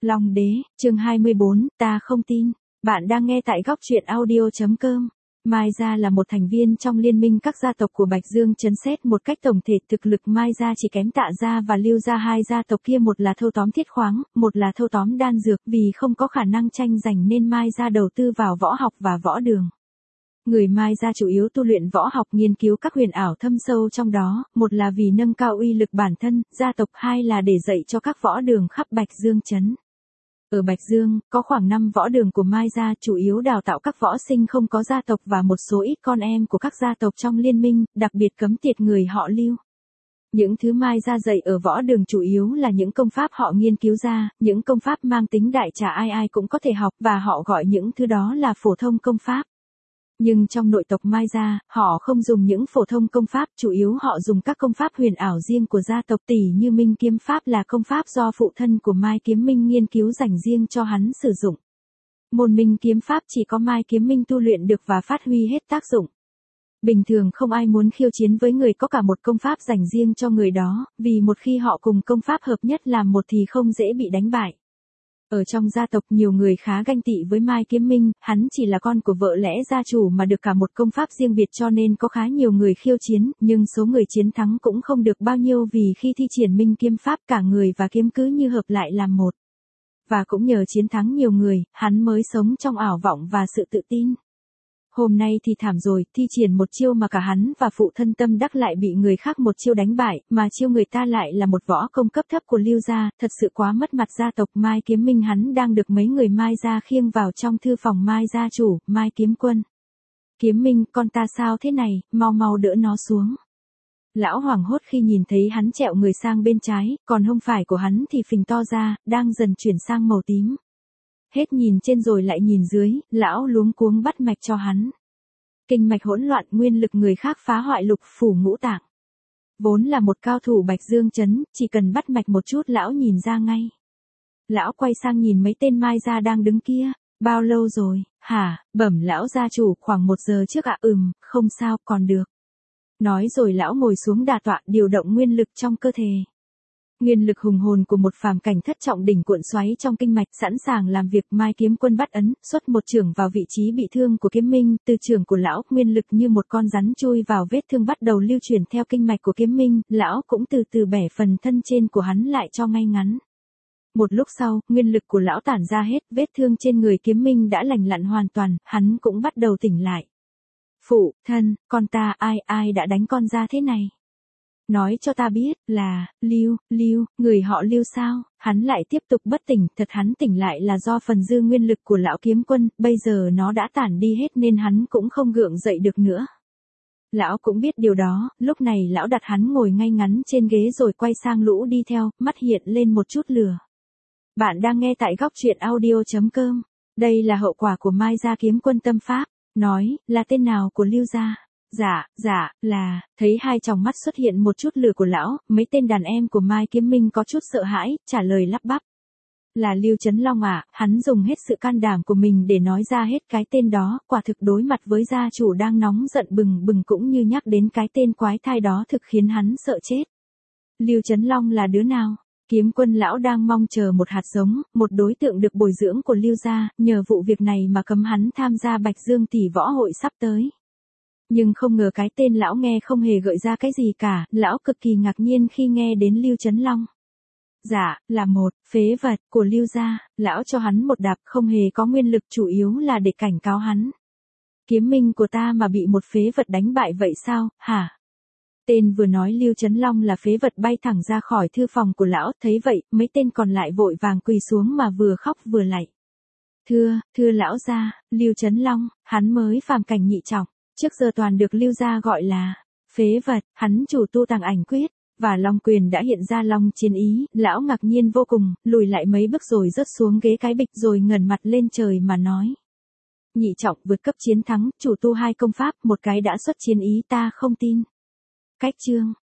Long đế, chương 24, ta không tin. Bạn đang nghe tại góc truyện audio.com. Mai Gia là một thành viên trong liên minh các gia tộc của Bạch Dương Trấn. Xét một cách tổng thể, thực lực Mai Gia chỉ kém Tạ Gia và Lưu Gia. Hai gia tộc kia một là thâu tóm thiết khoáng, một là thâu tóm đan dược. Vì không có khả năng tranh giành nên Mai Gia đầu tư vào võ học và võ đường. Người Mai Gia chủ yếu tu luyện võ học, nghiên cứu các huyền ảo thâm sâu trong đó, một là vì nâng cao uy lực bản thân, gia tộc, hai là để dạy cho các võ đường khắp Bạch Dương Trấn. Ở Bạch Dương, có khoảng 5 võ đường của Mai Gia, chủ yếu đào tạo các võ sinh không có gia tộc và một số ít con em của các gia tộc trong liên minh, đặc biệt cấm tiệt người họ Lưu. Những thứ Mai Gia dạy ở võ đường chủ yếu là những công pháp họ nghiên cứu ra, những công pháp mang tính đại trà ai ai cũng có thể học, và họ gọi những thứ đó là phổ thông công pháp. Nhưng trong nội tộc Mai Gia, họ không dùng những phổ thông công pháp, chủ yếu họ dùng các công pháp huyền ảo riêng của gia tộc, tỉ như Minh Kiếm Pháp là công pháp do phụ thân của Mai Kiếm Minh nghiên cứu dành riêng cho hắn sử dụng. Môn Minh Kiếm Pháp chỉ có Mai Kiếm Minh tu luyện được và phát huy hết tác dụng. Bình thường không ai muốn khiêu chiến với người có cả một công pháp dành riêng cho người đó, vì một khi họ cùng công pháp hợp nhất làm một thì không dễ bị đánh bại. Ở trong gia tộc nhiều người khá ganh tị với Mai Kiếm Minh, hắn chỉ là con của vợ lẽ gia chủ mà được cả một công pháp riêng biệt cho nên có khá nhiều người khiêu chiến, nhưng số người chiến thắng cũng không được bao nhiêu vì khi thi triển Minh Kiếm Pháp cả người và kiếm cứ như hợp lại làm một. Và cũng nhờ chiến thắng nhiều người, hắn mới sống trong ảo vọng và sự tự tin. Hôm nay thì thảm rồi, thi triển một chiêu mà cả hắn và phụ thân Tâm Đắc lại bị người khác một chiêu đánh bại, mà chiêu người ta lại là một võ công cấp thấp của Lưu Gia, thật sự quá mất mặt gia tộc. Mai Kiếm Minh hắn đang được mấy người Mai Gia khiêng vào trong thư phòng Mai Gia chủ, Mai Kiếm Quân. Kiếm Minh, con ta sao thế này, mau mau đỡ nó xuống. Lão hoảng hốt khi nhìn thấy hắn trẹo người sang bên trái, còn hông phải của hắn thì phình to ra, đang dần chuyển sang màu tím. Hết nhìn trên rồi lại nhìn dưới, lão luống cuống bắt mạch cho hắn. Kinh mạch hỗn loạn, nguyên lực người khác phá hoại lục phủ ngũ tạng. Vốn là một cao thủ Bạch Dương Trấn, chỉ cần bắt mạch một chút lão nhìn ra ngay. Lão quay sang nhìn mấy tên Mai Gia đang đứng kia, bao lâu rồi, hả, bẩm lão gia chủ, khoảng 1 giờ trước ạ. Không sao, còn được. Nói rồi lão ngồi xuống đả tọa, điều động nguyên lực trong cơ thể. Nguyên lực hùng hồn của một phàm cảnh thất trọng đỉnh cuộn xoáy trong kinh mạch, sẵn sàng làm việc. Mai Kiếm Quân bắt ấn, xuất một chưởng vào vị trí bị thương của Kiếm Minh, từ chưởng của lão, nguyên lực như một con rắn chui vào vết thương bắt đầu lưu chuyển theo kinh mạch của Kiếm Minh, lão cũng từ từ bẻ phần thân trên của hắn lại cho ngay ngắn. Một lúc sau, nguyên lực của lão tản ra hết, vết thương trên người Kiếm Minh đã lành lặn hoàn toàn, hắn cũng bắt đầu tỉnh lại. Phụ thân, con ta, ai đã đánh con ra thế này? Nói cho ta biết, là, Lưu, người họ Lưu sao? Hắn lại tiếp tục bất tỉnh, thật hắn tỉnh lại là do phần dư nguyên lực của lão Kiếm Quân, bây giờ nó đã tản đi hết nên hắn cũng không gượng dậy được nữa. Lão cũng biết điều đó, lúc này lão đặt hắn ngồi ngay ngắn trên ghế rồi quay sang Lũ đi theo, mắt hiện lên một chút lửa. Bạn đang nghe tại góc truyện audio.com. Đây là hậu quả của Mai Gia Kiếm Quân tâm pháp. Nói, là tên nào của Lưu Gia? Dạ, là, thấy hai tròng mắt xuất hiện một chút lửa của lão, mấy tên đàn em của Mai Kiếm Minh có chút sợ hãi, trả lời lắp bắp. Là Lưu Trấn Long à? Hắn dùng hết sự can đảm của mình để nói ra hết cái tên đó, quả thực đối mặt với gia chủ đang nóng giận bừng bừng cũng như nhắc đến cái tên quái thai đó thực khiến hắn sợ chết. Lưu Trấn Long là đứa nào? Kiếm Quân lão đang mong chờ một hạt giống, một đối tượng được bồi dưỡng của Lưu Gia, nhờ vụ việc này mà cấm hắn tham gia Bạch Dương tỷ võ hội sắp tới. Nhưng không ngờ cái tên lão nghe không hề gợi ra cái gì cả, lão cực kỳ ngạc nhiên khi nghe đến Lưu Trấn Long. Dạ, là một phế vật của Lưu Gia, lão cho hắn một đạp, không hề có nguyên lực, chủ yếu là để cảnh cáo hắn. Kiếm Minh của ta mà bị một phế vật đánh bại vậy sao, hả? Tên vừa nói Lưu Trấn Long là phế vật bay thẳng ra khỏi thư phòng của lão, thấy vậy, mấy tên còn lại vội vàng quỳ xuống mà vừa khóc vừa lạy. Thưa lão gia, Lưu Trấn Long, hắn mới phàm cảnh nhị trọng, trước giờ toàn được Lưu Gia gọi là phế vật, hắn chủ tu Tàng Ảnh Quyết, và Long Quyền đã hiện ra Long Chiến Ý, lão ngạc nhiên vô cùng, lùi lại mấy bước rồi rớt xuống ghế cái bịch rồi ngẩng mặt lên trời mà nói. Nhị trọng vượt cấp chiến thắng, chủ tu 2 công pháp, một cái đã xuất chiến ý, ta không tin. Cách chương